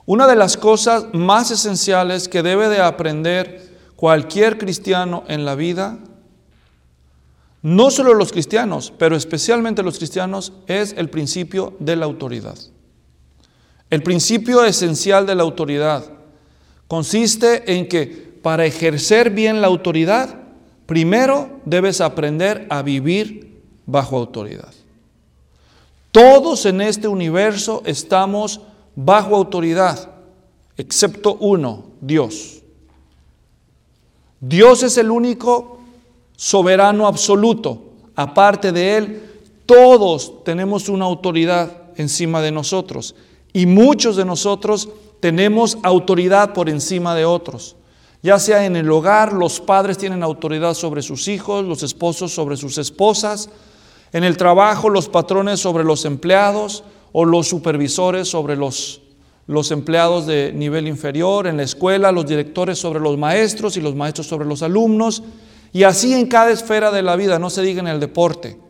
Una de las cosas más esenciales que debe de aprender cualquier cristiano en la vida, no solo los cristianos, pero especialmente los cristianos, es el principio de la autoridad. El principio esencial de la autoridad consiste en que para ejercer bien la autoridad, primero debes aprender a vivir bajo autoridad. Todos en este universo estamos bajo autoridad, excepto uno, Dios. Dios es el único soberano absoluto. Aparte de Él, todos tenemos una autoridad encima de nosotros. Y muchos de nosotros tenemos autoridad por encima de otros. Ya sea en el hogar, los padres tienen autoridad sobre sus hijos, los esposos sobre sus esposas. En el trabajo, los patrones sobre los empleados o los supervisores sobre los empleados de nivel inferior. En la escuela, los directores sobre los maestros y los maestros sobre los alumnos. Y así en cada esfera de la vida, no se diga en el deporte.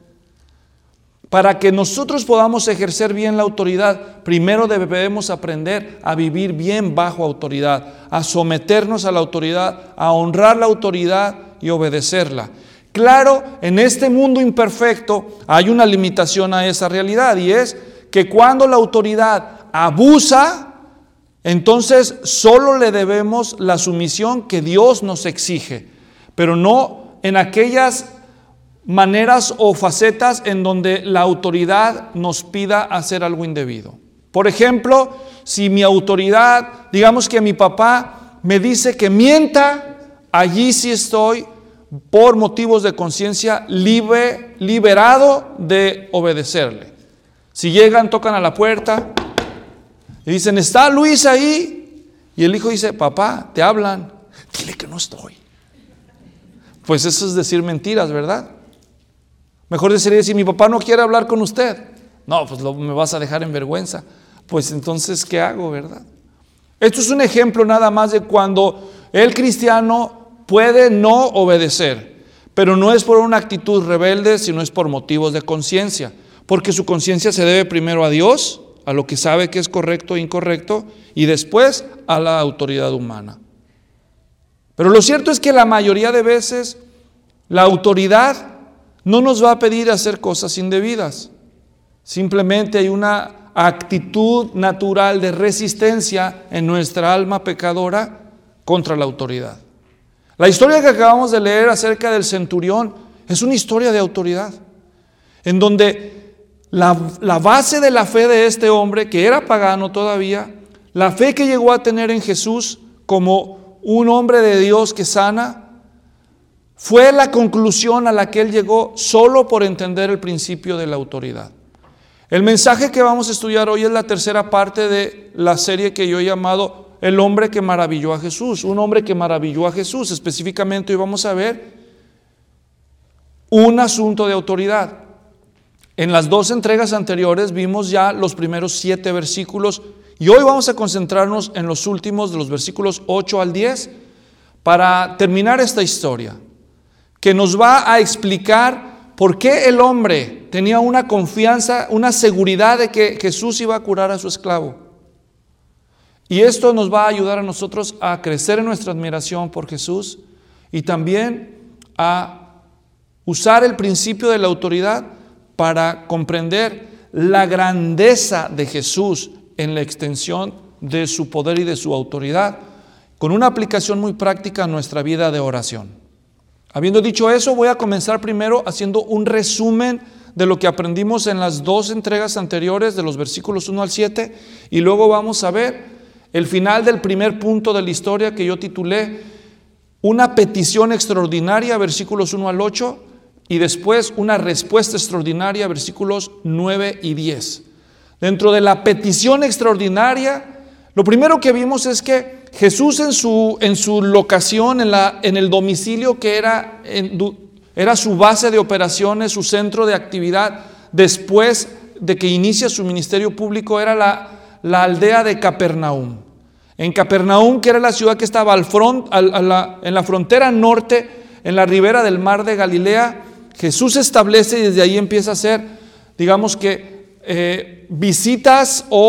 Para que nosotros podamos ejercer bien la autoridad, primero debemos aprender a vivir bien bajo autoridad, a someternos a la autoridad, a honrar la autoridad y obedecerla. Claro, en este mundo imperfecto hay una limitación a esa realidad, y es que cuando la autoridad abusa, entonces solo le debemos la sumisión que Dios nos exige, pero no en aquellas maneras o facetas en donde la autoridad nos pida hacer algo indebido. Por ejemplo, si mi autoridad, digamos que mi papá me dice que mienta, allí sí estoy por motivos de conciencia liberado de obedecerle. Si llegan, tocan a la puerta y dicen, ¿está Luis ahí? Y el hijo dice, papá, te hablan. Dile que no estoy. Pues eso es decir mentiras, ¿verdad? Mejor sería decir, mi papá no quiere hablar con usted. No, pues me vas a dejar en vergüenza. Pues entonces, ¿qué hago, verdad? Esto es un ejemplo nada más de cuando el cristiano puede no obedecer, pero no es por una actitud rebelde, sino es por motivos de conciencia, porque su conciencia se debe primero a Dios, a lo que sabe que es correcto e incorrecto, y después a la autoridad humana. Pero lo cierto es que la mayoría de veces la autoridad no nos va a pedir hacer cosas indebidas. Simplemente hay una actitud natural de resistencia en nuestra alma pecadora contra la autoridad. La historia que acabamos de leer acerca del centurión es una historia de autoridad, en donde la base de la fe de este hombre, que era pagano todavía, la fe que llegó a tener en Jesús como un hombre de Dios que sana, fue la conclusión a la que él llegó solo por entender el principio de la autoridad. El mensaje que vamos a estudiar hoy es la tercera parte de la serie que yo he llamado El hombre que maravilló a Jesús. Un hombre que maravilló a Jesús. Específicamente hoy vamos a ver un asunto de autoridad. En las dos entregas anteriores vimos ya los primeros 7 versículos y hoy vamos a concentrarnos en los últimos de los versículos 8 al 10 para terminar esta historia, que nos va a explicar por qué el hombre tenía una confianza, una seguridad de que Jesús iba a curar a su esclavo. Y esto nos va a ayudar a nosotros a crecer en nuestra admiración por Jesús y también a usar el principio de la autoridad para comprender la grandeza de Jesús en la extensión de su poder y de su autoridad, con una aplicación muy práctica a nuestra vida de oración. Habiendo dicho eso, voy a comenzar primero haciendo un resumen de lo que aprendimos en las 2 entregas anteriores, de los versículos 1 al 7, y luego vamos a ver el final del primer punto de la historia que yo titulé Una petición extraordinaria, versículos 1 al 8, y después una respuesta extraordinaria, versículos 9 y 10. Dentro de la petición extraordinaria, lo primero que vimos es que Jesús en su locación, en el domicilio que era su base de operaciones, su centro de actividad, después de que inicia su ministerio público, era la aldea de Capernaum. En Capernaum, que era la ciudad que estaba en la frontera norte, en la ribera del mar de Galilea, Jesús se establece y desde ahí empieza a hacer, digamos que visitas o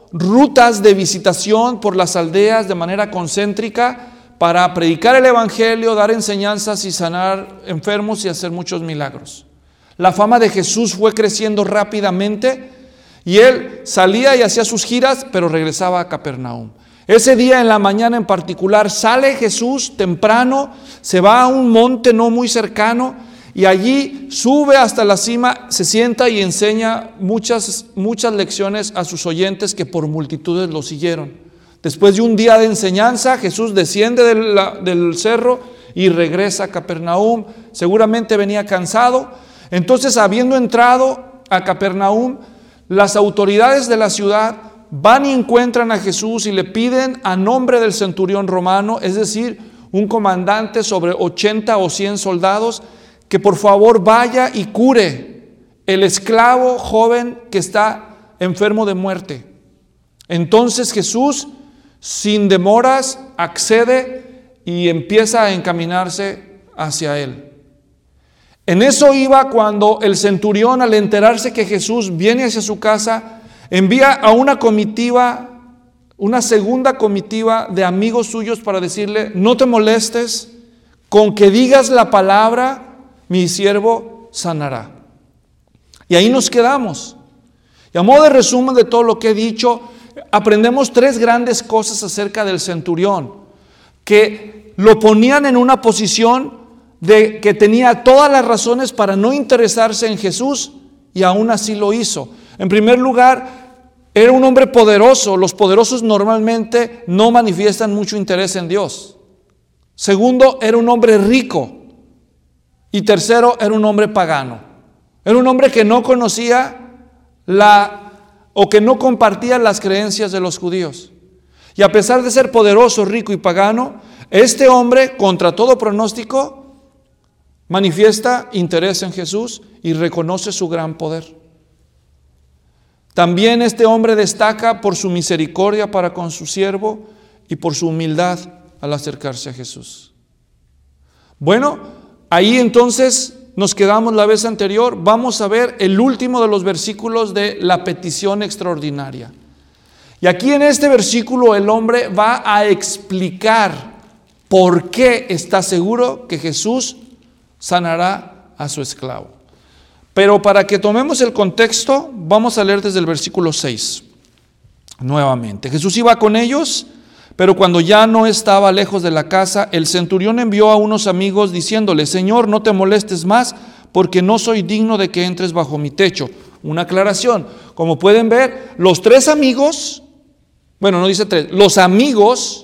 rutas de visitación por las aldeas de manera concéntrica para predicar el evangelio, dar enseñanzas y sanar enfermos y hacer muchos milagros. La fama de Jesús fue creciendo rápidamente y él salía y hacía sus giras, pero regresaba a Capernaum. Ese día en la mañana en particular sale Jesús temprano, se va a un monte no muy cercano y allí sube hasta la cima, se sienta y enseña muchas lecciones a sus oyentes que por multitudes lo siguieron. Después de un día de enseñanza, Jesús desciende del cerro y regresa a Capernaum. Seguramente venía cansado. Entonces, habiendo entrado a Capernaum, las autoridades de la ciudad van y encuentran a Jesús y le piden a nombre del centurión romano, es decir, un comandante sobre 80 o 100 soldados, que por favor vaya y cure el esclavo joven que está enfermo de muerte. Entonces Jesús, sin demoras, accede y empieza a encaminarse hacia él. En eso iba cuando el centurión, al enterarse que Jesús viene hacia su casa, envía a una comitiva, una segunda comitiva de amigos suyos para decirle: no te molestes, con que digas la palabra, mi siervo sanará. Y ahí nos quedamos. Y a modo de resumen de todo lo que he dicho, aprendemos tres grandes cosas acerca del centurión, que lo ponían en una posición de que tenía todas las razones para no interesarse en Jesús, y aún así lo hizo. En primer lugar, era un hombre poderoso. Los poderosos normalmente no manifiestan mucho interés en Dios. Segundo, era un hombre rico. Y tercero, era un hombre pagano. Era un hombre que no conocía o que no compartía las creencias de los judíos. Y a pesar de ser poderoso, rico y pagano, este hombre, contra todo pronóstico, manifiesta interés en Jesús y reconoce su gran poder. También este hombre destaca por su misericordia para con su siervo y por su humildad al acercarse a Jesús. Bueno, ahí entonces nos quedamos la vez anterior. Vamos a ver el último de los versículos de la petición extraordinaria. Y aquí en este versículo el hombre va a explicar por qué está seguro que Jesús sanará a su esclavo. Pero para que tomemos el contexto, vamos a leer desde el versículo 6. Nuevamente, Jesús iba con ellos, pero cuando ya no estaba lejos de la casa, el centurión envió a unos amigos diciéndole: Señor, no te molestes más, porque no soy digno de que entres bajo mi techo. Una aclaración: como pueden ver, los tres amigos, bueno, no dice tres, los amigos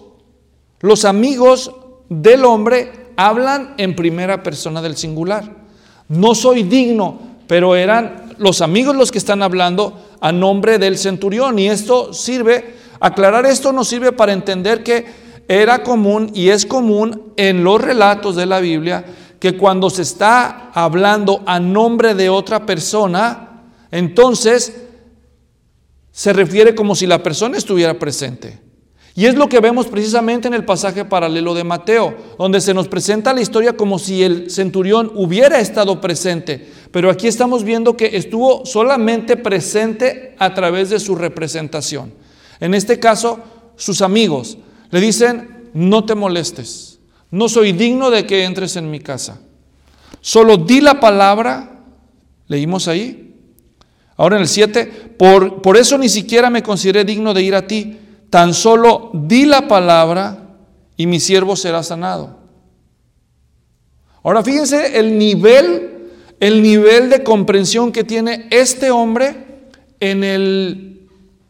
del hombre hablan en primera persona del singular. No soy digno, pero eran los amigos los que están hablando a nombre del centurión. Y aclarar esto nos sirve para entender que era común y es común en los relatos de la Biblia que cuando se está hablando a nombre de otra persona, entonces se refiere como si la persona estuviera presente. Y es lo que vemos precisamente en el pasaje paralelo de Mateo, donde se nos presenta la historia como si el centurión hubiera estado presente, pero aquí estamos viendo que estuvo solamente presente a través de su representación. En este caso, sus amigos le dicen: no te molestes, no soy digno de que entres en mi casa. Solo di la palabra, leímos ahí. Ahora en el 7, por eso ni siquiera me consideré digno de ir a ti. Tan solo di la palabra y mi siervo será sanado. Ahora fíjense el nivel de comprensión que tiene este hombre en el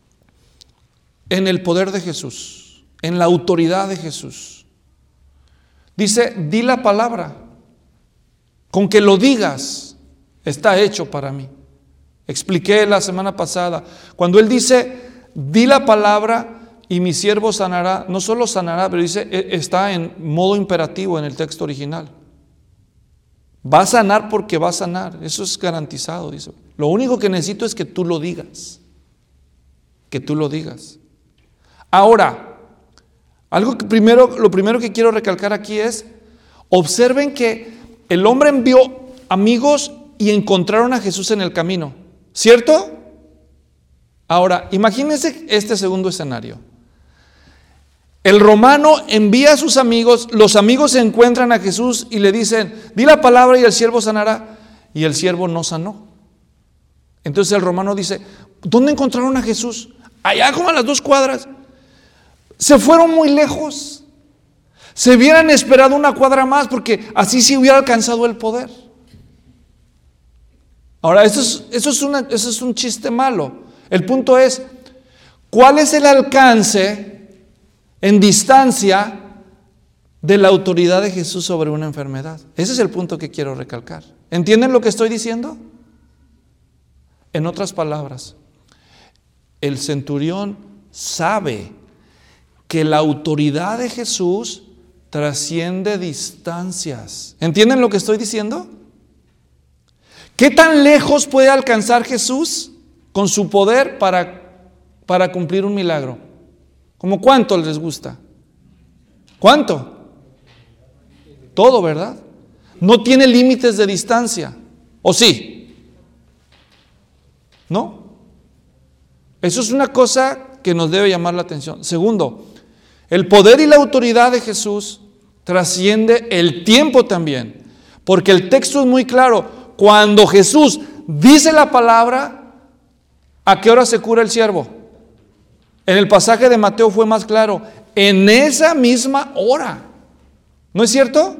poder de Jesús, en la autoridad de Jesús. Dice: di la palabra, con que lo digas, está hecho para mí. Expliqué la semana pasada, cuando él dice: di la palabra y mi siervo sanará, no solo sanará, pero dice, está en modo imperativo en el texto original. Va a sanar porque va a sanar, eso es garantizado, dice. Lo único que necesito es que tú lo digas. Que tú lo digas. Ahora, lo primero que quiero recalcar aquí es, observen que el hombre envió amigos y encontraron a Jesús en el camino, ¿cierto? Ahora, imagínense este segundo escenario. El romano envía a sus amigos, los amigos se encuentran a Jesús y le dicen, di la palabra y el siervo sanará. Y el siervo no sanó. Entonces el romano dice, ¿dónde encontraron a Jesús? Allá como a las 2 cuadras. Se fueron muy lejos. Se hubieran esperado 1 cuadra más porque así se hubiera alcanzado el poder. Ahora, eso es un chiste malo. El punto es, ¿cuál es el alcance en distancia de la autoridad de Jesús sobre una enfermedad? Ese es el punto que quiero recalcar. ¿Entienden lo que estoy diciendo? En otras palabras, el centurión sabe que la autoridad de Jesús trasciende distancias. ¿Entienden lo que estoy diciendo? ¿Qué tan lejos puede alcanzar Jesús con su poder para cumplir un milagro? ¿Cómo cuánto les gusta? ¿Cuánto? Todo, ¿verdad? No tiene límites de distancia. ¿O sí? ¿No? Eso es una cosa que nos debe llamar la atención. Segundo, el poder y la autoridad de Jesús trasciende el tiempo también. Porque el texto es muy claro. Cuando Jesús dice la palabra, ¿a qué hora se cura el siervo? En el pasaje de Mateo fue más claro. En esa misma hora. ¿No es cierto?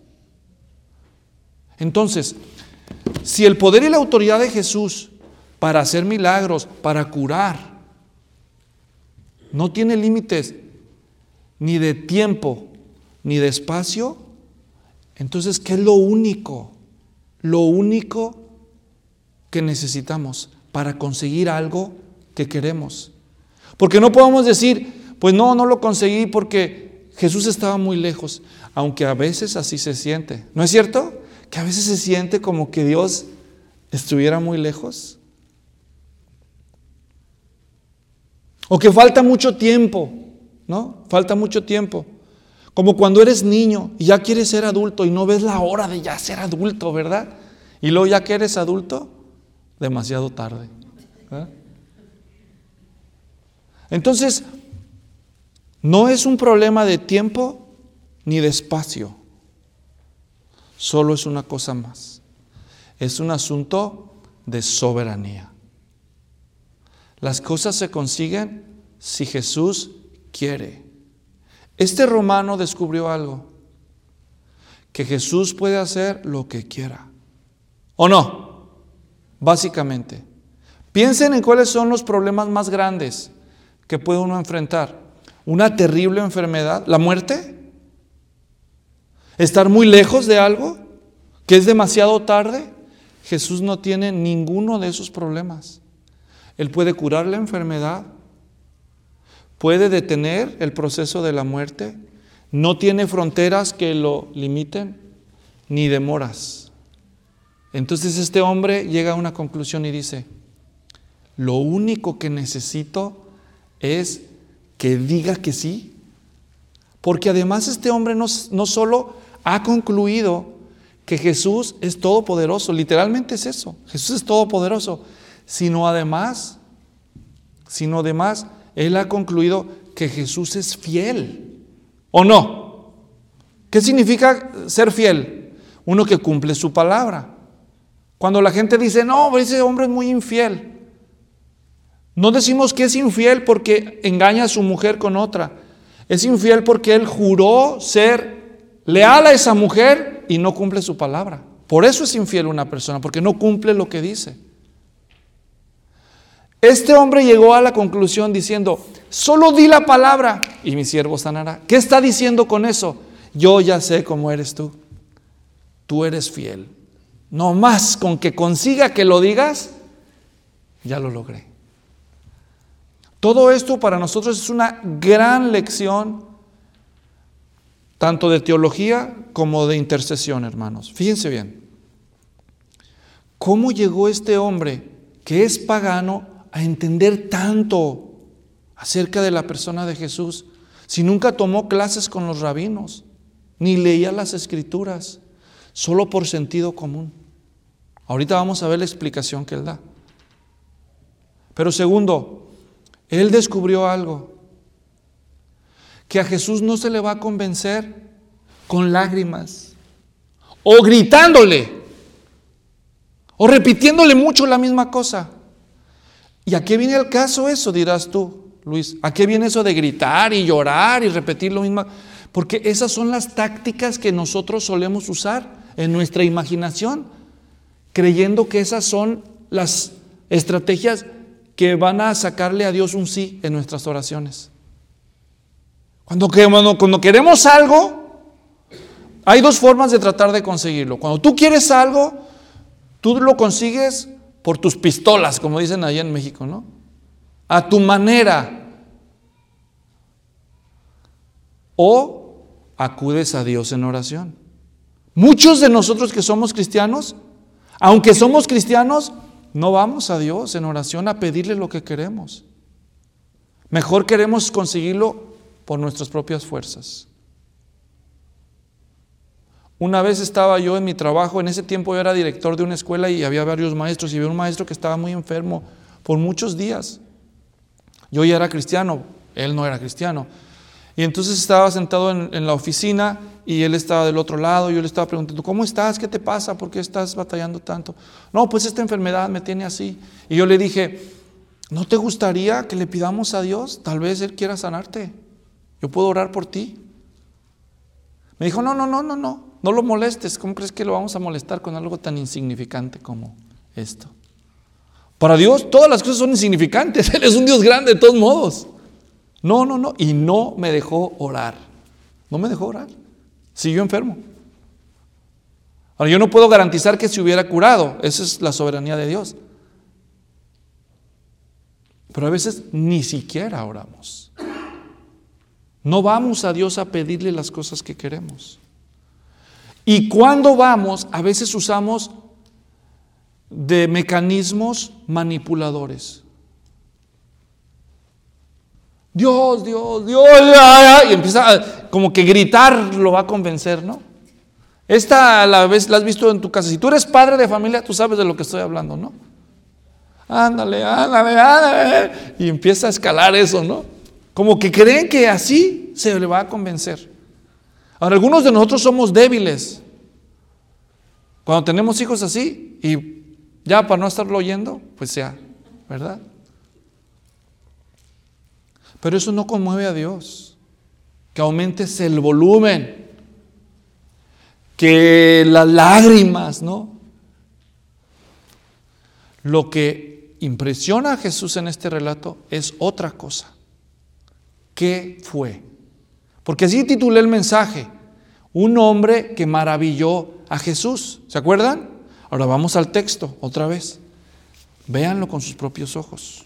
Entonces, si el poder y la autoridad de Jesús para hacer milagros, para curar, no tiene límites ni de tiempo ni de espacio, entonces, ¿qué es lo único? Lo único que necesitamos para conseguir algo que queremos. Porque no podemos decir, pues no lo conseguí porque Jesús estaba muy lejos, aunque a veces así se siente. ¿No es cierto? Que a veces se siente como que Dios estuviera muy lejos. O que falta mucho tiempo, ¿no? Falta mucho tiempo. Como cuando eres niño y ya quieres ser adulto y no ves la hora de ya ser adulto, ¿verdad? Y luego ya que eres adulto, demasiado tarde, ¿verdad? Entonces, no es un problema de tiempo ni de espacio. Solo es una cosa más. Es un asunto de soberanía. Las cosas se consiguen si Jesús quiere. Este romano descubrió algo, que Jesús puede hacer lo que quiera. ¿O no? Básicamente. Piensen en cuáles son los problemas más grandes que puede uno enfrentar. Una terrible enfermedad, la muerte, estar muy lejos de algo, que es demasiado tarde. Jesús no tiene ninguno de esos problemas. Él puede curar la enfermedad, puede detener el proceso de la muerte, no tiene fronteras que lo limiten, ni demoras. Entonces este hombre llega a una conclusión y dice, lo único que necesito es que diga que sí, porque además este hombre no solo ha concluido que Jesús es todopoderoso, literalmente es eso, Jesús es todopoderoso, sino además, él ha concluido que Jesús es fiel, ¿o no? ¿Qué significa ser fiel? Uno que cumple su palabra. Cuando la gente dice, no, ese hombre es muy infiel, no decimos que es infiel porque engaña a su mujer con otra. Es infiel porque él juró ser leal a esa mujer y no cumple su palabra. Por eso es infiel una persona, porque no cumple lo que dice. Este hombre llegó a la conclusión diciendo, solo di la palabra y mi siervo sanará. ¿Qué está diciendo con eso? Yo ya sé cómo eres tú. Tú eres fiel. No más con que consiga que lo digas, ya lo logré. Todo esto para nosotros es una gran lección, tanto de teología como de intercesión, hermanos. Fíjense bien. ¿Cómo llegó este hombre, que es pagano, a entender tanto acerca de la persona de Jesús, si nunca tomó clases con los rabinos, ni leía las escrituras, solo por sentido común? Ahorita vamos a ver la explicación que él da. Pero segundo, él descubrió algo, que a Jesús no se le va a convencer con lágrimas, o gritándole, o repitiéndole mucho la misma cosa. ¿Y a qué viene el caso eso, dirás tú, Luis? ¿A qué viene eso de gritar y llorar y repetir lo mismo? Porque esas son las tácticas que nosotros solemos usar en nuestra imaginación, creyendo que esas son las estrategias que van a sacarle a Dios un sí en nuestras oraciones. Cuando queremos algo, hay dos formas de tratar de conseguirlo. Cuando tú quieres algo, tú lo consigues por tus pistolas, como dicen allá en México, ¿no? A tu manera. O acudes a Dios en oración. Muchos de nosotros que somos cristianos, aunque somos cristianos, no vamos a Dios en oración a pedirle lo que queremos. Mejor queremos conseguirlo por nuestras propias fuerzas. Una vez estaba yo en mi trabajo, en ese tiempo yo era director de una escuela y había varios maestros, y había un maestro que estaba muy enfermo por muchos días. Yo ya era cristiano, él no era cristiano. Y entonces estaba sentado en la oficina y él estaba del otro lado, y yo le estaba preguntando, ¿cómo estás? ¿Qué te pasa? ¿Por qué estás batallando tanto? No, pues esta enfermedad me tiene así. Y yo le dije, ¿no te gustaría que le pidamos a Dios? Tal vez Él quiera sanarte. Yo puedo orar por ti. Me dijo, no lo molestes. ¿Cómo crees que lo vamos a molestar con algo tan insignificante como esto? Para Dios todas las cosas son insignificantes. Él es un Dios grande de todos modos. No. Y no me dejó orar. No me dejó orar. Siguió enfermo. Ahora, yo no puedo garantizar que se hubiera curado. Esa es la soberanía de Dios. Pero a veces ni siquiera oramos. No vamos a Dios a pedirle las cosas que queremos. Y cuando vamos, a veces usamos de mecanismos manipuladores. Dios, y empieza como que gritar lo va a convencer, ¿no? Esta la has visto en tu casa. Si tú eres padre de familia, tú sabes de lo que estoy hablando, ¿no? Ándale. Y empieza a escalar eso, ¿no? Como que creen que así se le va a convencer. Ahora, algunos de nosotros somos débiles. Cuando tenemos hijos así, y ya para no estarlo oyendo, pues ya, ¿verdad? Pero eso no conmueve a Dios. Que aumentes el volumen, que las lágrimas, ¿no? Lo que impresiona a Jesús en este relato es otra cosa. ¿Qué fue? Porque así titulé el mensaje, un hombre que maravilló a Jesús. ¿Se acuerdan? Ahora vamos al texto otra vez. Véanlo con sus propios ojos.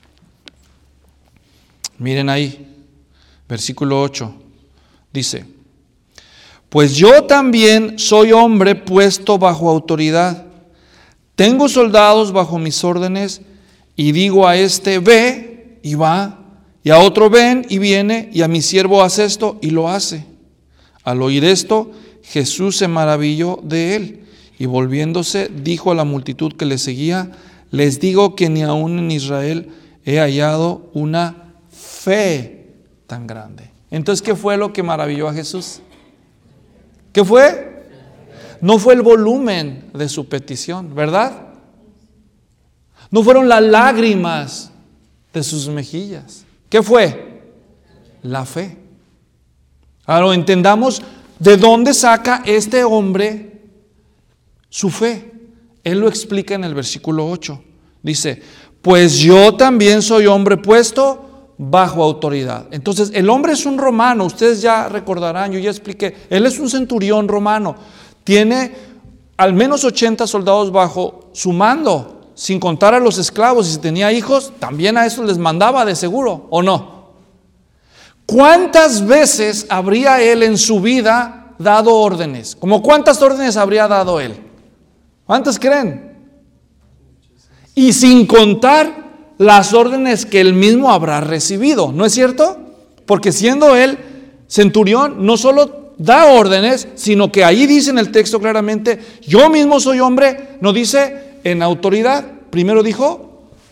Miren ahí, versículo 8, dice, pues yo también soy hombre puesto bajo autoridad. Tengo soldados bajo mis órdenes, y digo a este, ve, y va, y a otro, ven, y viene, y a mi siervo, haz esto, y lo hace. Al oír esto, Jesús se maravilló de él, y volviéndose, dijo a la multitud que le seguía, les digo que ni aún en Israel he hallado una fe tan grande. Entonces, ¿qué fue lo que maravilló a Jesús? ¿Qué fue? No fue el volumen de su petición, ¿verdad? No fueron las lágrimas de sus mejillas. ¿Qué fue? La fe. Ahora entendamos de dónde saca este hombre su fe. Él lo explica en el versículo 8. Dice, pues yo también soy hombre puesto bajo autoridad. Entonces, el hombre es un romano. Ustedes ya recordarán, yo ya expliqué. Él es un centurión romano. Tiene al menos 80 soldados bajo su mando, sin contar a los esclavos. Y si tenía hijos, también a esos les mandaba de seguro, ¿o no? ¿Cuántas veces habría él en su vida dado órdenes? ¿Cómo cuántas órdenes habría dado él? ¿Cuántas creen? Y sin contar las órdenes que él mismo habrá recibido, ¿no es cierto? Porque siendo él centurión, no solo da órdenes, sino que ahí dice en el texto claramente, yo mismo soy hombre, no dice en autoridad, primero dijo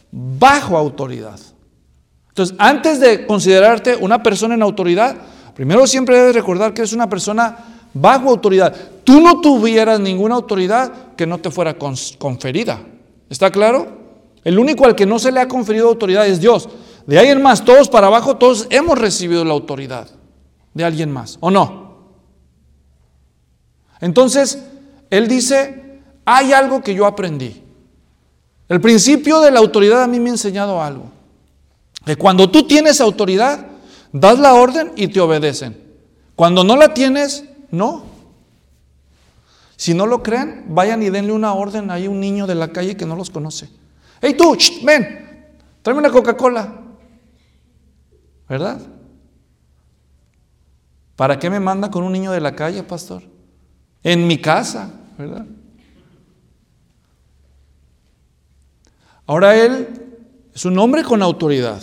bajo autoridad. Entonces, antes de considerarte una persona en autoridad, primero siempre debes recordar que eres una persona bajo autoridad. Tú no tuvieras ninguna autoridad que no te fuera conferida. ¿Está claro? El único al que no se le ha conferido autoridad es Dios. De ahí en más, todos para abajo, todos hemos recibido la autoridad de alguien más, ¿o no? Entonces, él dice, hay algo que yo aprendí. El principio de la autoridad a mí me ha enseñado algo. Que cuando tú tienes autoridad, das la orden y te obedecen. Cuando no la tienes, no. Si no lo creen, vayan y denle una orden a un niño de la calle que no los conoce. Hey tú, ven, tráeme una Coca-Cola. ¿Verdad? ¿Para qué me manda con un niño de la calle, pastor? En mi casa, ¿verdad? Ahora él es un hombre con autoridad.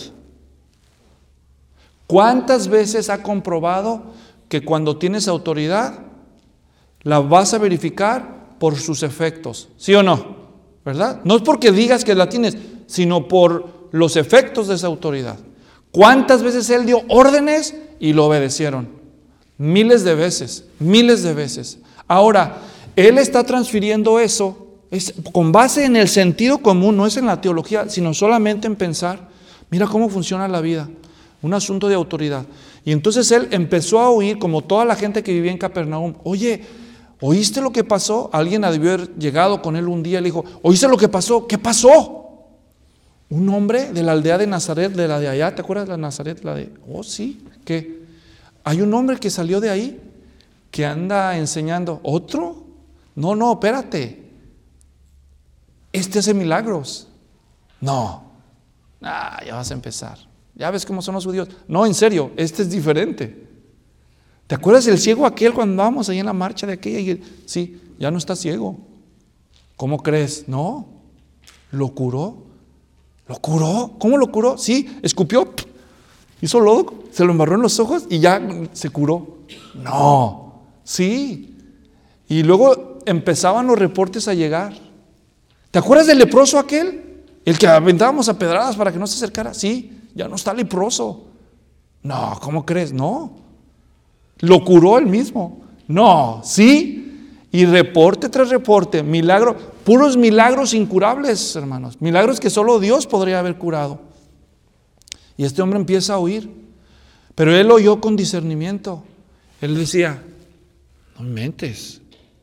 ¿Cuántas veces ha comprobado que cuando tienes autoridad la vas a verificar por sus efectos? ¿Sí o no? ¿Verdad? No es porque digas que la tienes, sino por los efectos de esa autoridad. ¿Cuántas veces él dio órdenes y lo obedecieron? Miles de veces, miles de veces. Ahora, él está transfiriendo eso es con base en el sentido común, no es en la teología, sino solamente en pensar, mira cómo funciona la vida, un asunto de autoridad. Y entonces él empezó a oír, como toda la gente que vivía en Capernaum, oye, ¿oíste lo que pasó? Alguien debió haber llegado con él un día y le dijo, ¿oíste lo que pasó? ¿Qué pasó? Un hombre de la aldea de Nazaret, de la de allá, ¿te acuerdas de la Nazaret? Oh sí, ¿qué? Hay un hombre que salió de ahí, que anda enseñando. ¿Otro? No, espérate. Este hace milagros. No. Ya vas a empezar. Ya ves cómo son los judíos. No, en serio, este es diferente. ¿Te acuerdas del ciego aquel cuando andábamos ahí en la marcha de aquella? Sí, ya no está ciego. ¿Cómo crees? No, lo curó. ¿Lo curó? ¿Cómo lo curó? Sí, escupió, hizo lodo, se lo embarró en los ojos y ya se curó. No, sí. Y luego empezaban los reportes a llegar. ¿Te acuerdas del leproso aquel? El que aventábamos a pedradas para que no se acercara. Sí, ya no está leproso. No, ¿cómo crees? No. Lo curó él mismo. No, sí. Y reporte tras reporte, milagro, puros milagros incurables, hermanos. Milagros que solo Dios podría haber curado. Y este hombre empieza a oír. Pero él oyó con discernimiento. Él decía, no inventes.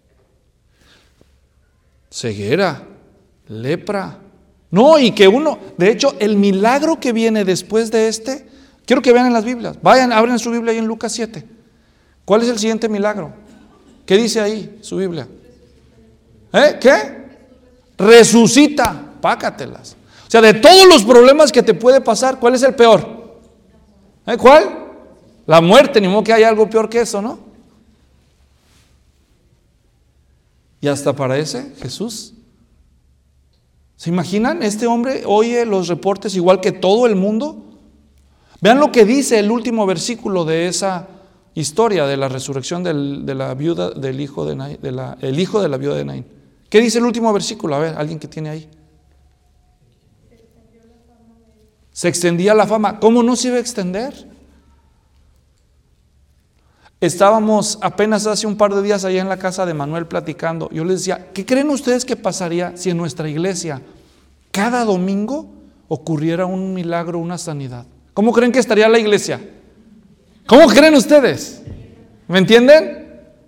Ceguera, lepra. No, y que uno, de hecho, el milagro que viene después de este, quiero que vean en las Biblias. Vayan, abren su Biblia ahí en Lucas 7. ¿Cuál es el siguiente milagro? ¿Qué dice ahí su Biblia? ¿Qué? Resucita. Pácatelas. O sea, de todos los problemas que te puede pasar, ¿cuál es el peor? ¿Cuál? La muerte, ni modo que haya algo peor que eso, ¿no? Y hasta para ese, Jesús. ¿Se imaginan? Este hombre oye los reportes igual que todo el mundo. Vean lo que dice el último versículo de esa historia de la resurrección de la viuda del hijo de Naín, el hijo de la viuda de Naín. ¿Qué dice el último versículo? A ver, alguien que tiene ahí. Se extendía la fama. ¿Cómo no se iba a extender? Estábamos apenas hace un par de días allá en la casa de Manuel platicando. Yo les decía, ¿qué creen ustedes que pasaría si en nuestra iglesia cada domingo ocurriera un milagro, una sanidad? ¿Cómo creen que estaría la iglesia? ¿Cómo creen ustedes? ¿Me entienden?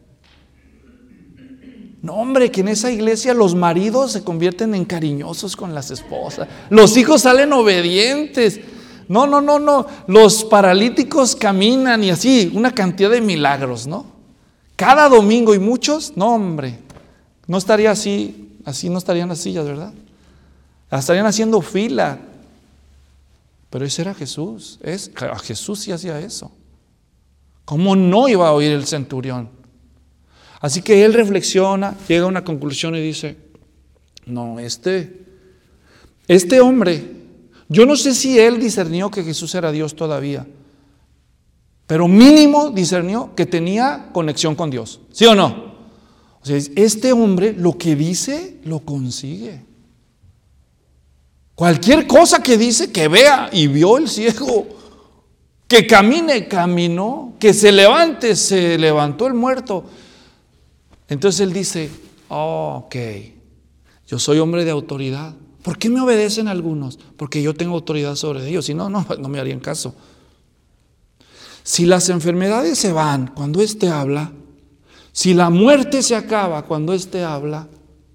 No, hombre, que en esa iglesia los maridos se convierten en cariñosos con las esposas. Los hijos salen obedientes. No. Los paralíticos caminan y así, una cantidad de milagros, ¿no? Cada domingo y muchos, no, hombre, no estaría así no estarían las sillas, ¿verdad? Estarían haciendo fila. Pero ese era Jesús. A Jesús sí hacía eso. ¿Cómo no iba a oír el centurión? Así que él reflexiona, llega a una conclusión y dice, no, este hombre, yo no sé si él discernió que Jesús era Dios todavía, pero mínimo discernió que tenía conexión con Dios, ¿sí o no? O sea, este hombre lo que dice, lo consigue. Cualquier cosa que dice, que vea, y vio el ciego. Que camine, caminó. Que se levante, se levantó el muerto. Entonces él dice, ok, yo soy hombre de autoridad. ¿Por qué me obedecen algunos? Porque yo tengo autoridad sobre ellos. Si no, no me harían caso. Si las enfermedades se van cuando éste habla, si la muerte se acaba cuando éste habla,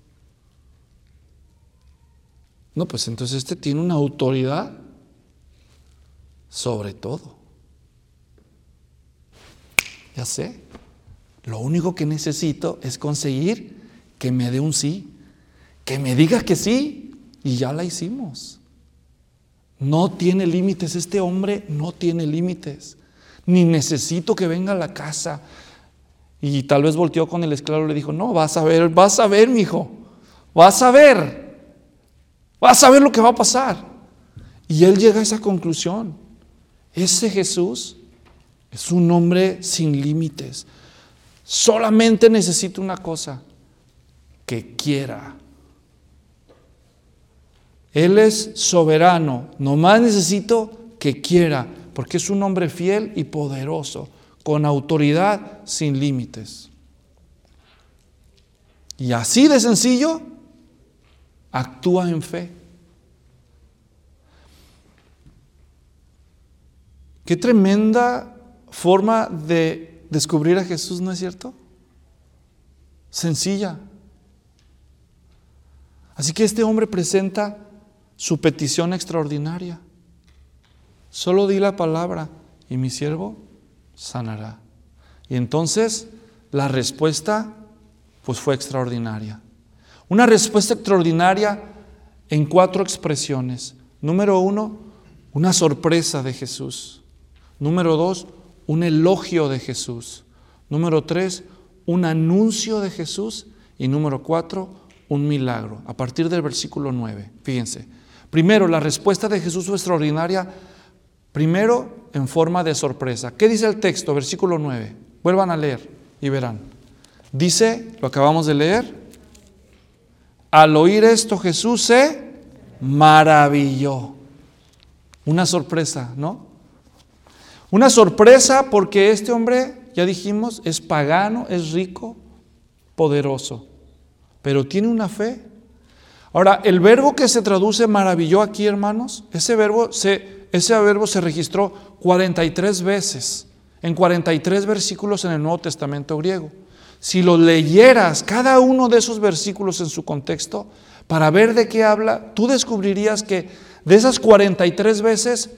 no, pues entonces este tiene una autoridad sobre todo. Ya sé, lo único que necesito es conseguir que me dé un sí, que me diga que sí, y ya la hicimos. No tiene límites, este hombre no tiene límites. Ni necesito que venga a la casa. Y tal vez volteó con el esclavo y le dijo, no, vas a ver, mijo, vas a ver lo que va a pasar. Y él llega a esa conclusión. Ese Jesús es un hombre sin límites. Solamente necesito una cosa, que quiera. Él es soberano, nomás necesito que quiera, porque es un hombre fiel y poderoso, con autoridad sin límites. Y así de sencillo, actúa en fe. Qué tremenda forma de descubrir a Jesús, ¿no es cierto? Sencilla. Así que este hombre presenta su petición extraordinaria. Solo di la palabra y mi siervo sanará. Y entonces la respuesta pues fue extraordinaria. Una respuesta extraordinaria en 4 expresiones. Número 1, una sorpresa de Jesús. Número 2, un elogio de Jesús. Número 3, un anuncio de Jesús. Y número 4, un milagro. A partir del versículo 9, fíjense. Primero, la respuesta de Jesús fue extraordinaria. Primero, en forma de sorpresa. ¿Qué dice el texto? Versículo 9. Vuelvan a leer y verán. Dice, lo acabamos de leer. Al oír esto, Jesús se maravilló. Una sorpresa, ¿no? Una sorpresa porque este hombre, ya dijimos, es pagano, es rico, poderoso, pero tiene una fe. Ahora, el verbo que se traduce maravilló aquí, hermanos, ese verbo se registró 43 veces, en 43 versículos en el Nuevo Testamento griego. Si lo leyeras, cada uno de esos versículos en su contexto, para ver de qué habla, tú descubrirías que de esas 43 veces,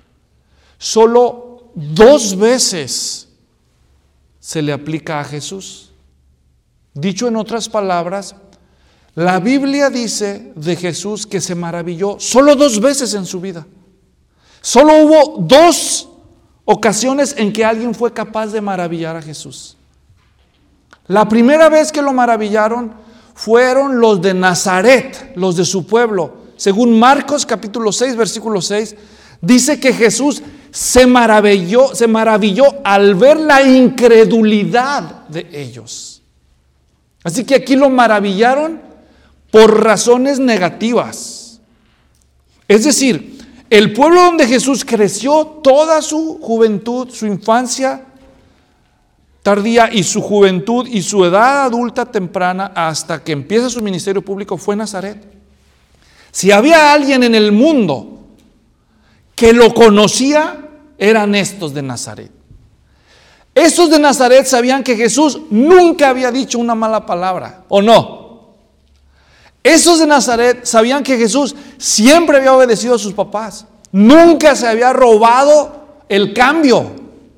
solo 2 veces se le aplica a Jesús. Dicho en otras palabras, la Biblia dice de Jesús que se maravilló solo 2 veces en su vida. Solo hubo 2 ocasiones en que alguien fue capaz de maravillar a Jesús. La primera vez que lo maravillaron fueron los de Nazaret, los de su pueblo. Según Marcos capítulo 6, versículo 6, dice que Jesús se maravilló al ver la incredulidad de ellos. Así que aquí lo maravillaron por razones negativas. Es decir, el pueblo donde Jesús creció toda su juventud, su infancia tardía y su juventud y su edad adulta temprana hasta que empieza su ministerio público fue Nazaret. Si había alguien en el mundo que lo conocía, eran estos de Nazaret. Estos de Nazaret sabían que Jesús nunca había dicho una mala palabra, ¿o no? Esos de Nazaret sabían que Jesús siempre había obedecido a sus papás. Nunca se había robado el cambio.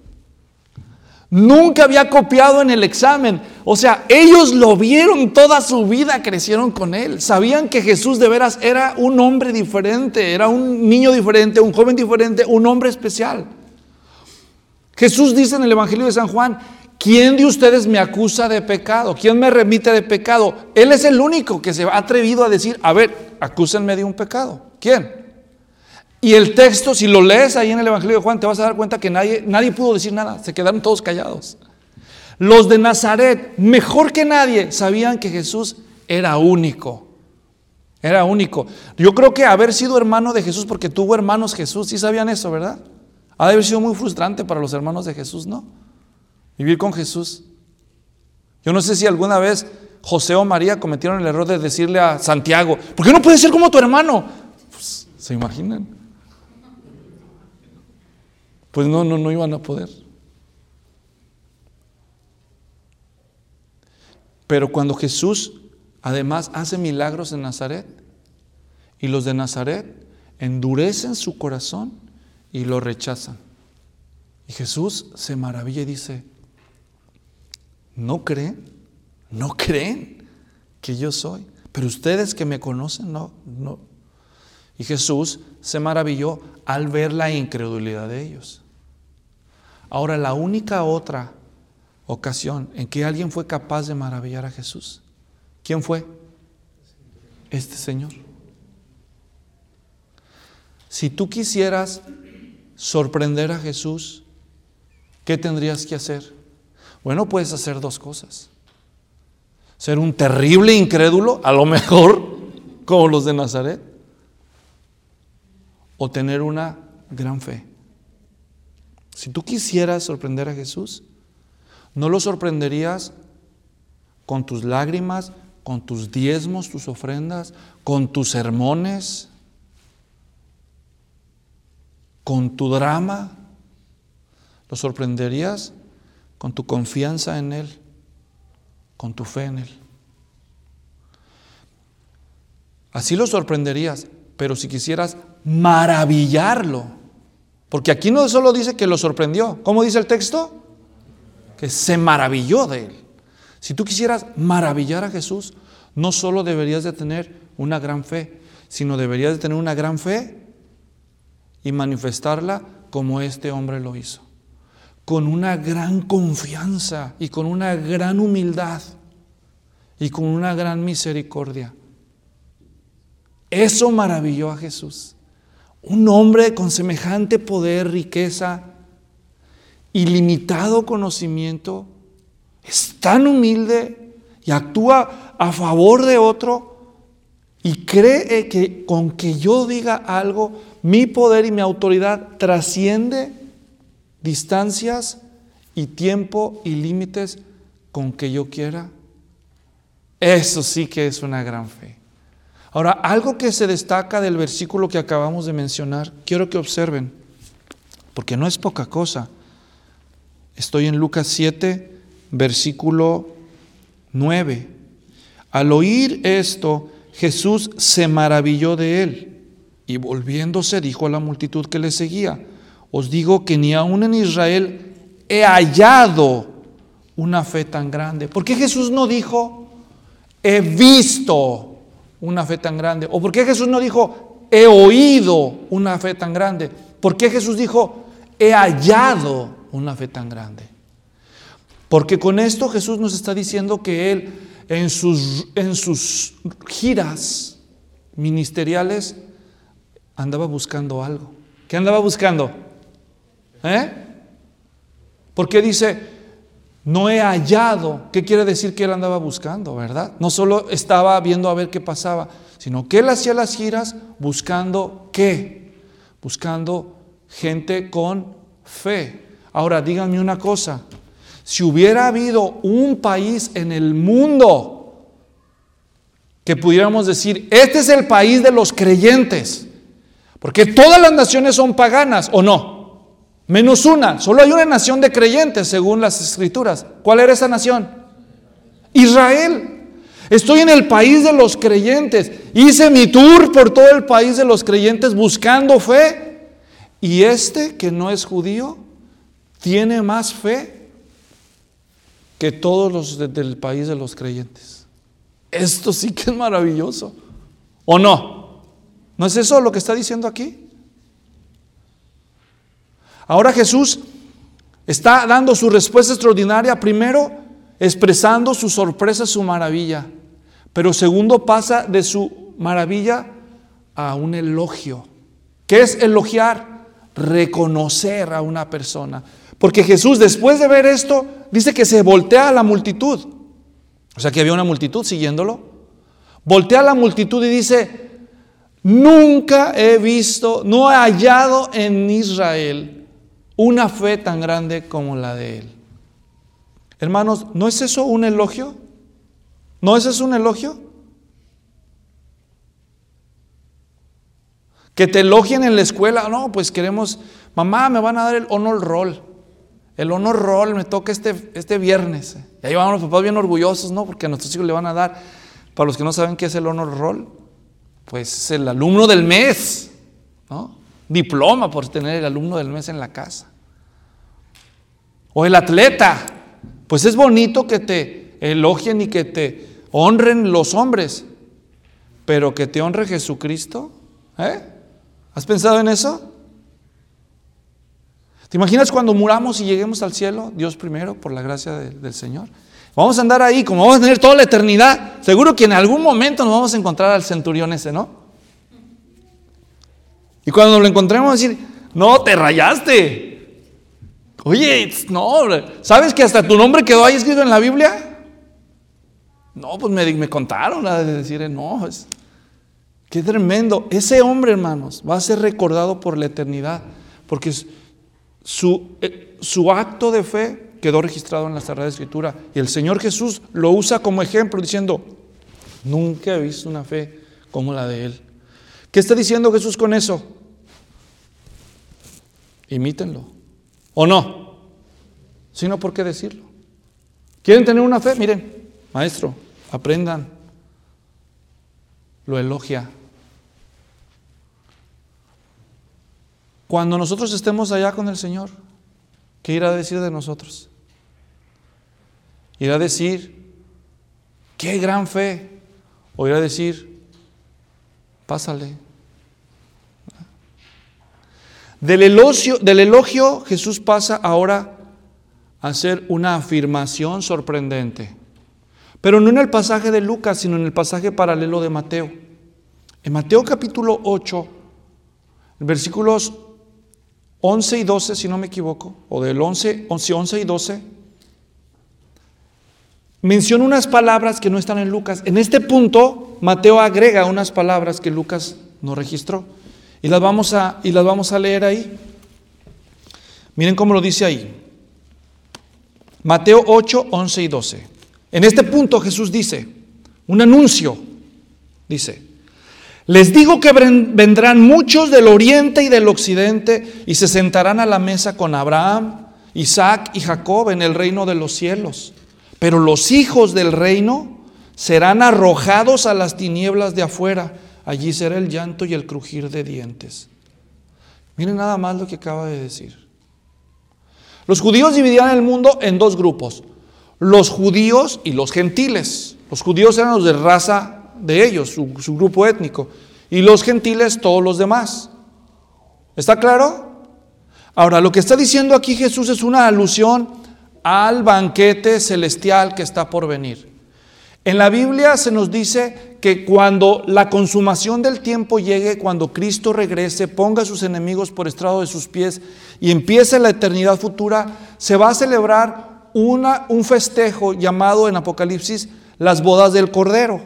Nunca había copiado en el examen. O sea, ellos lo vieron toda su vida, crecieron con él. Sabían que Jesús de veras era un hombre diferente, era un niño diferente, un joven diferente, un hombre especial. Jesús dice en el Evangelio de San Juan: ¿quién de ustedes me acusa de pecado? ¿Quién me remite de pecado? Él es el único que se ha atrevido a decir: a ver, acúsenme de un pecado. ¿Quién? Y el texto, si lo lees ahí en el Evangelio de Juan, te vas a dar cuenta que nadie pudo decir nada. Se quedaron todos callados. Los de Nazaret, mejor que nadie, sabían que Jesús era único. Era único. Yo creo que haber sido hermano de Jesús, porque tuvo hermanos Jesús, ¿sí sabían eso, verdad? Ha de haber sido muy frustrante para los hermanos de Jesús, ¿no? Vivir con Jesús. Yo no sé si alguna vez José o María cometieron el error de decirle a Santiago: ¿por qué no puedes ser como tu hermano? Pues, ¿se imaginan? Pues no iban a poder. Pero cuando Jesús además hace milagros en Nazaret, y los de Nazaret endurecen su corazón y lo rechazan, y Jesús se maravilla y dice: ¿no creen? ¿No creen que yo soy? Pero ustedes que me conocen, no. Y Jesús se maravilló al ver la incredulidad de ellos. Ahora, la única otra ocasión en que alguien fue capaz de maravillar a Jesús, ¿quién fue? Este señor. Si tú quisieras sorprender a Jesús, ¿qué tendrías que hacer? Bueno, puedes hacer dos cosas: ser un terrible incrédulo, a lo mejor como los de Nazaret, o tener una gran fe. Si tú quisieras sorprender a Jesús, no lo sorprenderías con tus lágrimas, con tus diezmos, tus ofrendas, con tus sermones, con tu drama. Lo sorprenderías con tu confianza en Él, con tu fe en Él. Así lo sorprenderías, pero si quisieras maravillarlo, porque aquí no solo dice que lo sorprendió. ¿Cómo dice el texto? Que se maravilló de Él. Si tú quisieras maravillar a Jesús, no solo deberías de tener una gran fe, sino deberías de tener una gran fe y manifestarla como este hombre lo hizo, con una gran confianza y con una gran humildad y con una gran misericordia. Eso maravilló a Jesús. Un hombre con semejante poder, riqueza, ilimitado conocimiento, es tan humilde y actúa a favor de otro y cree que con que yo diga algo, mi poder y mi autoridad trasciende distancias y tiempo y límites con que yo quiera. Eso sí que es una gran fe. Ahora, algo que se destaca del versículo que acabamos de mencionar, quiero que observen, porque no es poca cosa. Estoy en Lucas 7, versículo 9. Al oír esto, Jesús se maravilló de él y volviéndose dijo a la multitud que le seguía: os digo que ni aún en Israel he hallado una fe tan grande. ¿Por qué Jesús no dijo he visto una fe tan grande? ¿O por qué Jesús no dijo he oído una fe tan grande? ¿Por qué Jesús dijo he hallado una fe tan grande? Porque con esto Jesús nos está diciendo que Él en sus giras ministeriales andaba buscando algo. ¿Qué andaba buscando? ¿Por qué dice no he hallado? ¿Qué quiere decir que Él andaba buscando, verdad? No solo estaba viendo a ver qué pasaba, sino que Él hacía las giras buscando ¿qué? Buscando gente con fe. Ahora, díganme una cosa: si hubiera habido un país en el mundo que pudiéramos decir este es el país de los creyentes, porque todas las naciones son paganas, ¿o no? Menos una, solo hay una nación de creyentes según las Escrituras. ¿Cuál era esa nación? Israel. Estoy en el país de los creyentes. Hice mi tour por todo el país de los creyentes buscando fe. Y este que no es judío tiene más fe que todos los del país de los creyentes. Esto sí que es maravilloso. ¿O no? ¿No es eso lo que está diciendo aquí? Ahora Jesús está dando su respuesta extraordinaria, primero expresando su sorpresa, su maravilla, pero segundo pasa de su maravilla a un elogio. ¿Qué es elogiar? Reconocer a una persona. Porque Jesús, después de ver esto, dice que se voltea a la multitud. O sea que había una multitud siguiéndolo. Voltea a la multitud y dice: nunca he visto, no he hallado en Israel una fe tan grande como la de él. Hermanos, ¿no es eso un elogio? ¿No es eso un elogio? Que te elogien en la escuela. No, pues queremos, mamá, me van a dar el honor roll. El honor roll me toca este viernes. Y ahí van los papás bien orgullosos, ¿no? Porque a nuestros hijos le van a dar. Para los que no saben qué es el honor roll, pues es el alumno del mes, ¿no? Diploma por tener el alumno del mes en la casa. O el atleta. Pues es bonito que te elogien y que te honren los hombres, pero que te honre Jesucristo, ¿eh? ¿Has pensado en eso? ¿Te imaginas cuando muramos y lleguemos al cielo? Dios primero, por la gracia del Señor. Vamos a andar ahí, como vamos a tener toda la eternidad. Seguro que en algún momento nos vamos a encontrar al centurión ese, ¿no? Y cuando lo encontremos vamos a decir: no, te rayaste. Oye, no, ¿sabes que hasta tu nombre quedó ahí escrito en la Biblia? No, pues me contaron, de decir, no, qué tremendo. Ese hombre, hermanos, va a ser recordado por la eternidad, porque su acto de fe quedó registrado en la Sagrada Escritura, y el Señor Jesús lo usa como ejemplo diciendo: nunca he visto una fe como la de él. ¿Qué está diciendo Jesús con eso? Imítenlo. ¿O no? Si no, ¿por qué decirlo? ¿Quieren tener una fe? Miren, maestro, aprendan. Lo elogia. Cuando nosotros estemos allá con el Señor, ¿qué irá a decir de nosotros? Irá a decir: ¡qué gran fe! O irá a decir: pásale. Del elogio Jesús pasa ahora a hacer una afirmación sorprendente, pero no en el pasaje de Lucas, sino en el pasaje paralelo de Mateo. En Mateo capítulo 8, versículos 11 y 12, si no me equivoco, o del 11 y 12, menciona unas palabras que no están en Lucas. En este punto, Mateo agrega unas palabras que Lucas no registró. Y las vamos a leer ahí. Miren cómo lo dice ahí. Mateo 8, 11 y 12. En este punto Jesús dice, un anuncio, dice: les digo que vendrán muchos del oriente y del occidente y se sentarán a la mesa con Abraham, Isaac y Jacob en el reino de los cielos. Pero los hijos del reino serán arrojados a las tinieblas de afuera. Allí será el llanto y el crujir de dientes. Miren nada más lo que acaba de decir. Los judíos dividían el mundo en dos grupos: los judíos y los gentiles. Los judíos eran los de raza de ellos, su grupo étnico, y los gentiles todos los demás. ¿Está claro? Ahora, lo que está diciendo aquí Jesús es una alusión al banquete celestial que está por venir. En la Biblia se nos dice que cuando la consumación del tiempo llegue, cuando Cristo regrese, ponga a sus enemigos por estrado de sus pies y empiece la eternidad futura, se va a celebrar un festejo llamado en Apocalipsis las bodas del Cordero.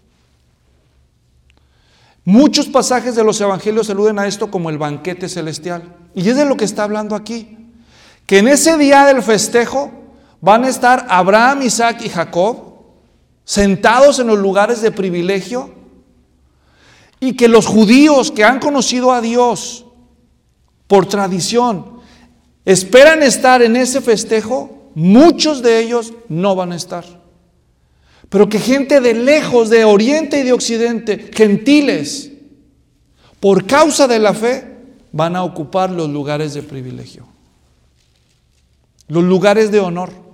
Muchos pasajes de los evangelios aluden a esto como el banquete celestial. Y es de lo que está hablando aquí. Que en ese día del festejo van a estar Abraham, Isaac y Jacob sentados en los lugares de privilegio, y que los judíos que han conocido a Dios por tradición esperan estar en ese festejo, muchos de ellos no van a estar. Pero que gente de lejos, de oriente y de occidente, gentiles, por causa de la fe, van a ocupar los lugares de privilegio, los lugares de honor,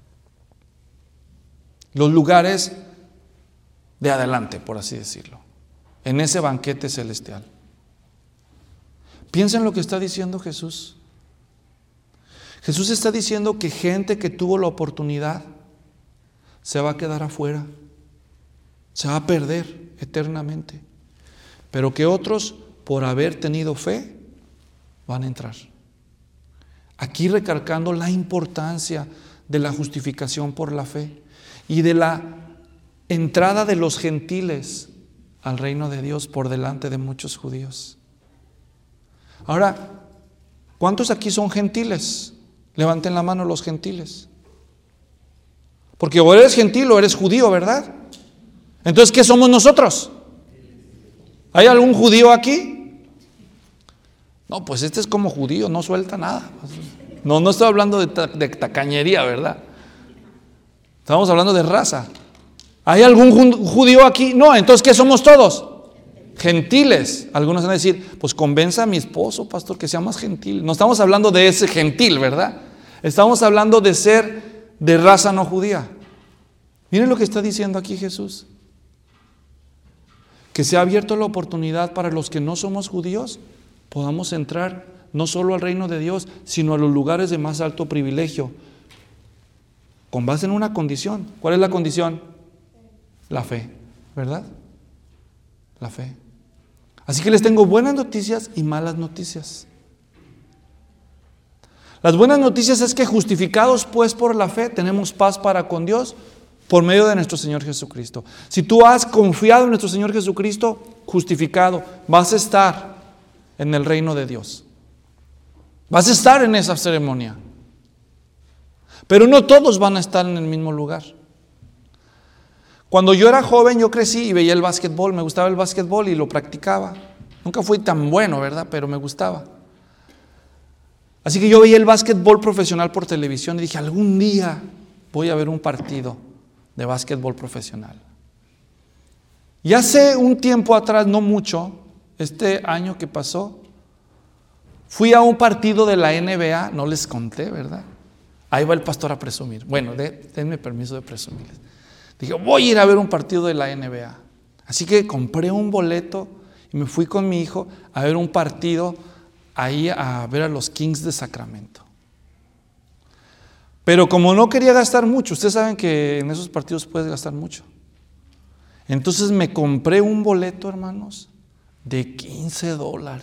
los lugares de adelante, por así decirlo, en ese banquete celestial. Piensa en lo que está diciendo Jesús. Jesús está diciendo que gente que tuvo la oportunidad se va a quedar afuera, se va a perder eternamente, pero que otros, por haber tenido fe, van a entrar. Aquí recalcando la importancia de la justificación por la fe y de la entrada de los gentiles al reino de Dios por delante de muchos judíos. Ahora, ¿cuántos aquí son gentiles? Levanten la mano los gentiles. Porque o eres gentil o eres judío, ¿verdad? Entonces, ¿qué somos nosotros? ¿Hay algún judío aquí? No, pues este es como judío, no suelta nada. No estoy hablando de tacañería, ¿verdad? Estamos hablando de raza. ¿Hay algún judío aquí? No, entonces ¿qué somos todos? Gentiles. Algunos van a decir, pues convenza a mi esposo, pastor, que sea más gentil. No estamos hablando de ese gentil, ¿verdad? Estamos hablando de ser de raza no judía. Miren lo que está diciendo aquí Jesús. Que se ha abierto la oportunidad para los que no somos judíos, podamos entrar no solo al reino de Dios, sino a los lugares de más alto privilegio. Con base en una condición. ¿Cuál es la condición? La fe, ¿verdad? La fe. Así que les tengo buenas noticias y malas noticias. Las buenas noticias es que justificados pues por la fe tenemos paz para con Dios por medio de nuestro Señor Jesucristo. Si tú has confiado en nuestro Señor Jesucristo, justificado, vas a estar en el reino de Dios. Vas a estar en esa ceremonia. Pero no todos van a estar en el mismo lugar. Cuando yo era joven, yo crecí y veía el básquetbol. Me gustaba el básquetbol y lo practicaba. Nunca fui tan bueno, ¿verdad? Pero me gustaba. Así que yo veía el básquetbol profesional por televisión y dije, algún día voy a ver un partido de básquetbol profesional. Y hace un tiempo atrás, no mucho, este año que pasó, fui a un partido de la NBA, no les conté, ¿verdad? Ahí va el pastor a presumir. Bueno, denme permiso de presumirles. Dije, voy a ir a ver un partido de la NBA. Así que compré un boleto y me fui con mi hijo a ver un partido ahí a ver a los Kings de Sacramento. Pero como no quería gastar mucho, ustedes saben que en esos partidos puedes gastar mucho. Entonces me compré un boleto, hermanos, de $15.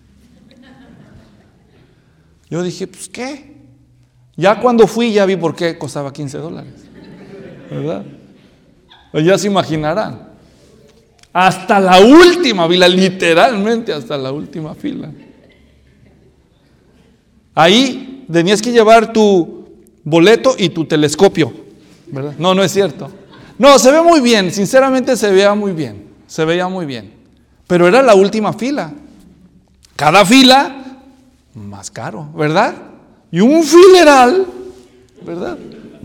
Yo dije, pues ¿qué? Ya cuando fui ya vi por qué costaba $15, ¿verdad? Ya se imaginarán. Hasta la última fila, literalmente hasta la última fila. Ahí tenías que llevar tu boleto y tu telescopio, ¿verdad? No es cierto. No, se ve muy bien, sinceramente se veía muy bien. Se veía muy bien. Pero era la última fila. Cada fila más caro, ¿verdad? Y un funeral, ¿verdad?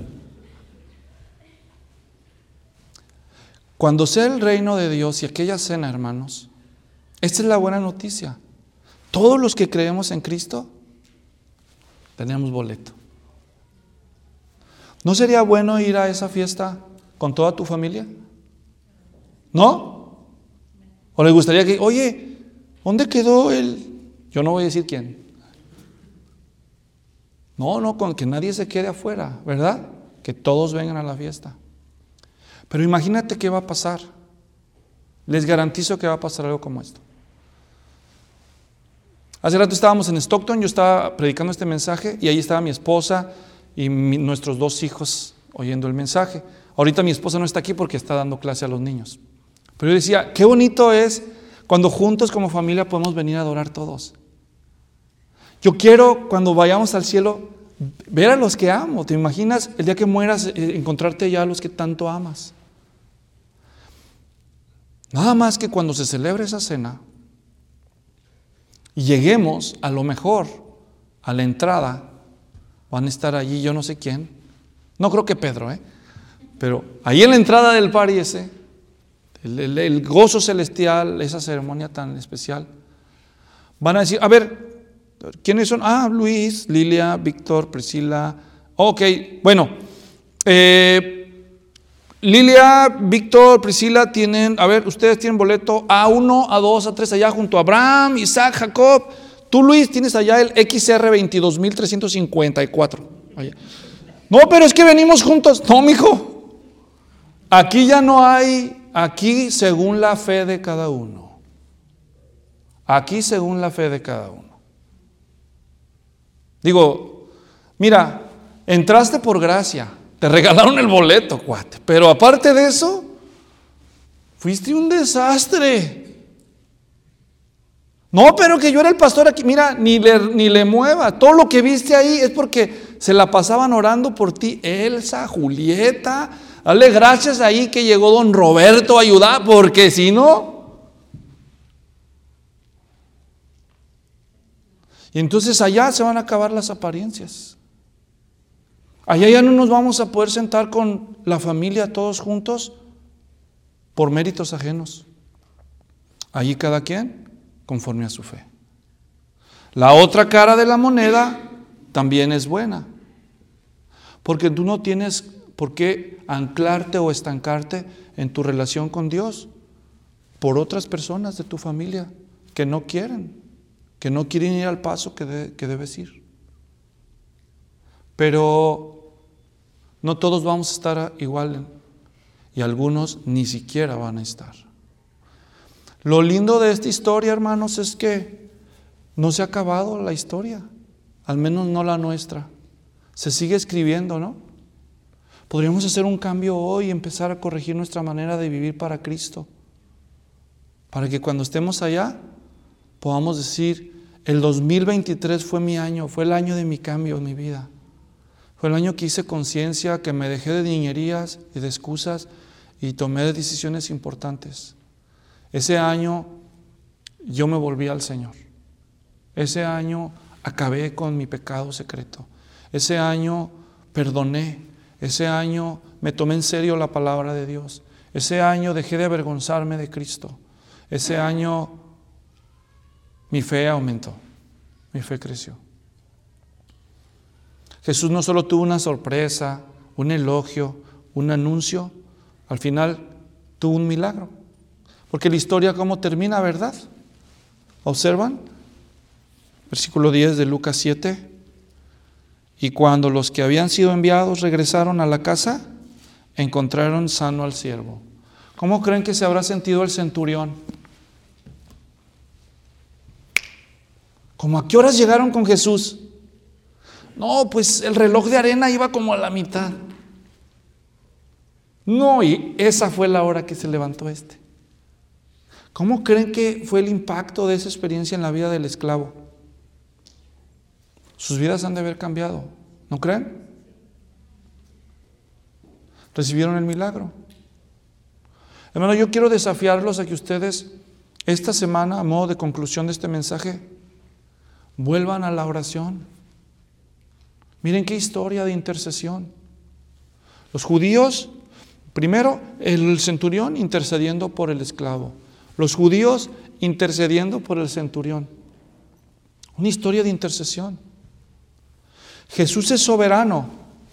Cuando sea el reino de Dios y aquella cena, hermanos, esta es la buena noticia. Todos los que creemos en Cristo tenemos boleto. ¿No sería bueno ir a esa fiesta con toda tu familia? ¿No? ¿O les gustaría que, oye, ¿dónde quedó el...? Yo no voy a decir quién. No, con que nadie se quede afuera, ¿verdad? Que todos vengan a la fiesta. Pero imagínate qué va a pasar. Les garantizo que va a pasar algo como esto. Hace rato estábamos en Stockton, yo estaba predicando este mensaje y ahí estaba mi esposa y nuestros 2 hijos oyendo el mensaje. Ahorita mi esposa no está aquí porque está dando clase a los niños. Pero yo decía, qué bonito es cuando juntos como familia podemos venir a adorar todos. Yo quiero cuando vayamos al cielo ver a los que amo. ¿Te imaginas el día que mueras encontrarte ya a los que tanto amas? Nada más que cuando se celebre esa cena y lleguemos a lo mejor a la entrada, van a estar allí yo no sé quién, no creo que Pedro, pero ahí en la entrada del party ese, el gozo celestial, esa ceremonia tan especial, van a decir, a ver, ¿quiénes son? Luis, Lilia, Víctor, Priscila. Ok, bueno, Lilia, Víctor, Priscila tienen, a ver, ustedes tienen boleto A1, A2, A3 allá junto a Abraham, Isaac, Jacob. Tú, Luis, tienes allá el XR 22354. Allá. No, pero es que venimos juntos. No, mijo. Aquí ya no hay, aquí según la fe de cada uno. Aquí según la fe de cada uno. Digo, mira, entraste por gracia. Te regalaron el boleto, cuate. Pero aparte de eso, fuiste un desastre. No, pero que yo era el pastor aquí. Mira, ni le mueva. Todo lo que viste ahí es porque se la pasaban orando por ti. Elsa, Julieta, dale gracias ahí que llegó don Roberto a ayudar, porque si no... Y entonces allá se van a acabar las apariencias. Allá ya no nos vamos a poder sentar con la familia todos juntos por méritos ajenos. Allí cada quien conforme a su fe. La otra cara de la moneda también es buena, porque tú no tienes por qué anclarte o estancarte en tu relación con Dios por otras personas de tu familia que no quieren ir al paso que debes ir. Pero no todos vamos a estar igual y algunos ni siquiera van a estar. Lo lindo de esta historia, hermanos, es que no se ha acabado la historia, al menos no la nuestra. Se sigue escribiendo, ¿no? Podríamos hacer un cambio hoy y empezar a corregir nuestra manera de vivir para Cristo, para que cuando estemos allá podamos decir: el 2023 fue mi año, fue el año de mi cambio en mi vida. Fue el año que hice conciencia, que me dejé de niñerías y de excusas y tomé decisiones importantes. Ese año yo me volví al Señor. Ese año acabé con mi pecado secreto. Ese año perdoné. Ese año me tomé en serio la palabra de Dios. Ese año dejé de avergonzarme de Cristo. Ese año mi fe aumentó, mi fe creció. Jesús no solo tuvo una sorpresa, un elogio, un anuncio, al final tuvo un milagro. Porque la historia cómo termina, ¿verdad? ¿Observan? Versículo 10 de Lucas 7. Y cuando los que habían sido enviados regresaron a la casa, encontraron sano al siervo. ¿Cómo creen que se habrá sentido el centurión? ¿Cómo a qué horas llegaron con Jesús? No, pues el reloj de arena iba como a la mitad. No, y esa fue la hora que se levantó este. ¿Cómo creen que fue el impacto de esa experiencia en la vida del esclavo? Sus vidas han de haber cambiado, ¿no creen? Recibieron el milagro. Hermano, yo quiero desafiarlos a que ustedes esta semana, a modo de conclusión de este mensaje, vuelvan a la oración. Miren qué historia de intercesión. Los judíos, primero el centurión intercediendo por el esclavo. Los judíos intercediendo por el centurión. Una historia de intercesión. Jesús es soberano.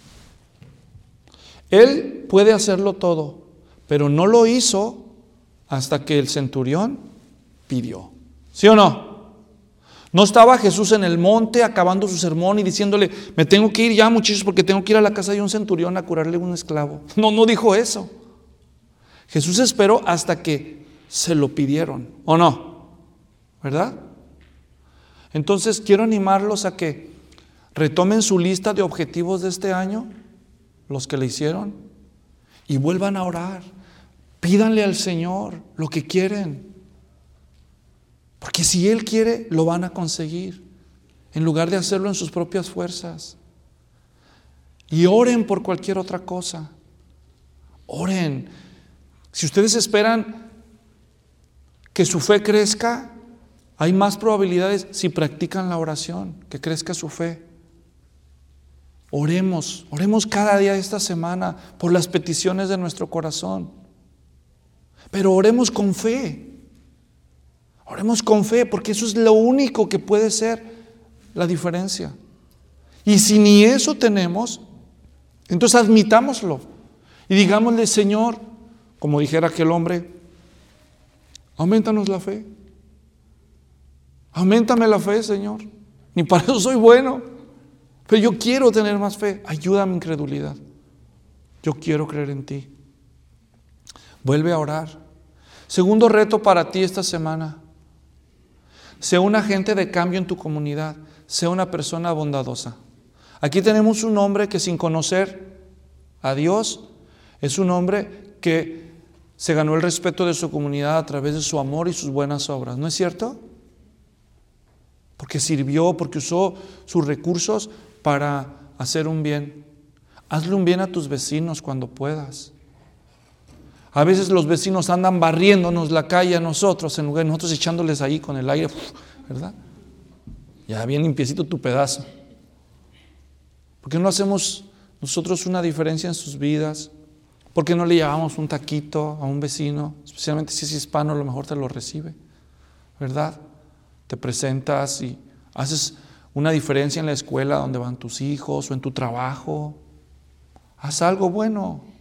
Él puede hacerlo todo, pero no lo hizo hasta que el centurión pidió. ¿Sí o no? No estaba Jesús en el monte acabando su sermón y diciéndole: me tengo que ir ya, muchachos, porque tengo que ir a la casa de un centurión a curarle a un esclavo. No dijo eso. Jesús esperó hasta que se lo pidieron, ¿o no? ¿Verdad? Entonces quiero animarlos a que retomen su lista de objetivos de este año, los que le hicieron, y vuelvan a orar. Pídanle al Señor lo que quieren. Porque si Él quiere, lo van a conseguir, en lugar de hacerlo en sus propias fuerzas. Y oren por cualquier otra cosa. Oren. Si ustedes esperan que su fe crezca, hay más probabilidades si practican la oración, que crezca su fe. Oremos cada día de esta semana por las peticiones de nuestro corazón. Pero oremos con fe. Oremos con fe, porque eso es lo único que puede ser la diferencia. Y si ni eso tenemos, entonces admitámoslo y digámosle: Señor, como dijera aquel hombre, aumentanos la fe. Auméntame la fe, Señor. Ni para eso soy bueno, pero yo quiero tener más fe. Ayuda a mi incredulidad. Yo quiero creer en ti. Vuelve a orar. Segundo reto para ti esta semana: sea un agente de cambio en tu comunidad. Sea una persona bondadosa. Aquí tenemos un hombre que, sin conocer a Dios, es un hombre que se ganó el respeto de su comunidad a través de su amor y sus buenas obras, ¿no es cierto? Porque sirvió, porque usó sus recursos para hacer un bien. Hazle un bien a tus vecinos cuando puedas. A veces los vecinos andan barriéndonos la calle a nosotros, en lugar de nosotros echándoles ahí con el aire, ¿verdad? Ya bien limpiecito tu pedazo. ¿Por qué no hacemos nosotros una diferencia en sus vidas? ¿Por qué no le llevamos un taquito a un vecino? Especialmente si es hispano, a lo mejor te lo recibe, ¿verdad? Te presentas y haces una diferencia en la escuela donde van tus hijos o en tu trabajo. Haz algo bueno.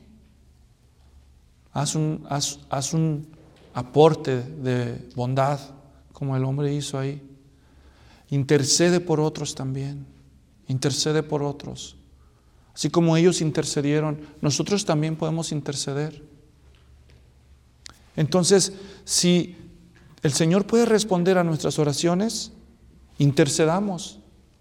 Haz un aporte de bondad como el hombre hizo ahí. Intercede por otros también. Intercede por otros. Así como ellos intercedieron, nosotros también podemos interceder. Entonces, si el Señor puede responder a nuestras oraciones, intercedamos.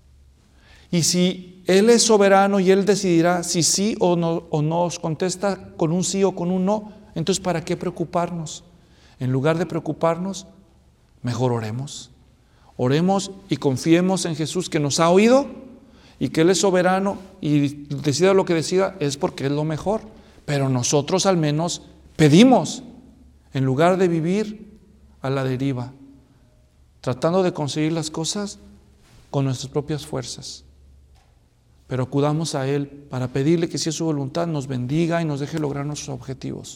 Y si Él es soberano y Él decidirá si sí o nos contesta con un sí o con un no, entonces ¿para qué preocuparnos? En lugar de preocuparnos, mejor oremos. Oremos y confiemos en Jesús que nos ha oído y que Él es soberano y decida lo que decida, es porque es lo mejor. Pero nosotros al menos pedimos, en lugar de vivir a la deriva, tratando de conseguir las cosas con nuestras propias fuerzas. Pero acudamos a Él para pedirle que si es su voluntad nos bendiga y nos deje lograr nuestros objetivos.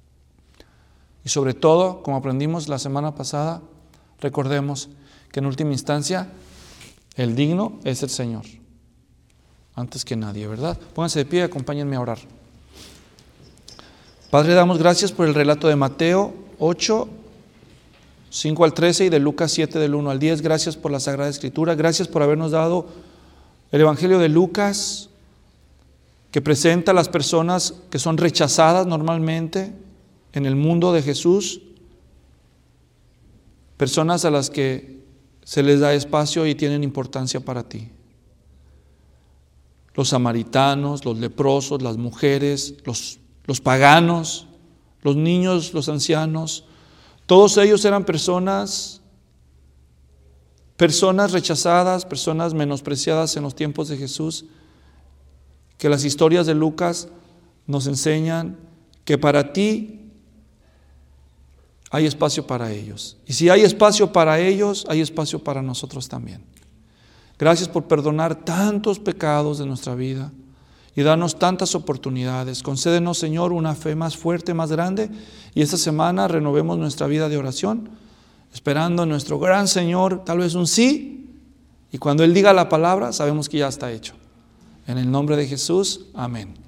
Y sobre todo, como aprendimos la semana pasada, recordemos que en última instancia el digno es el Señor, antes que nadie, ¿verdad? Pónganse de pie y acompáñenme a orar. Padre, damos gracias por el relato de Mateo 8, 5 al 13 y de Lucas 7 del 1 al 10. Gracias por la Sagrada Escritura. Gracias por habernos dado el Evangelio de Lucas, que presenta a las personas que son rechazadas normalmente en el mundo de Jesús, personas a las que se les da espacio y tienen importancia para ti. Los samaritanos, los leprosos, las mujeres, los paganos, los niños, los ancianos, todos ellos eran personas rechazadas, personas menospreciadas en los tiempos de Jesús, que las historias de Lucas nos enseñan que para ti hay espacio para ellos. Y si hay espacio para ellos, hay espacio para nosotros también. Gracias por perdonar tantos pecados de nuestra vida y darnos tantas oportunidades. Concédenos, Señor, una fe más fuerte, más grande, y esta semana renovemos nuestra vida de oración, esperando en nuestro gran Señor tal vez un sí, y cuando Él diga la palabra sabemos que ya está hecho. En el nombre de Jesús, amén.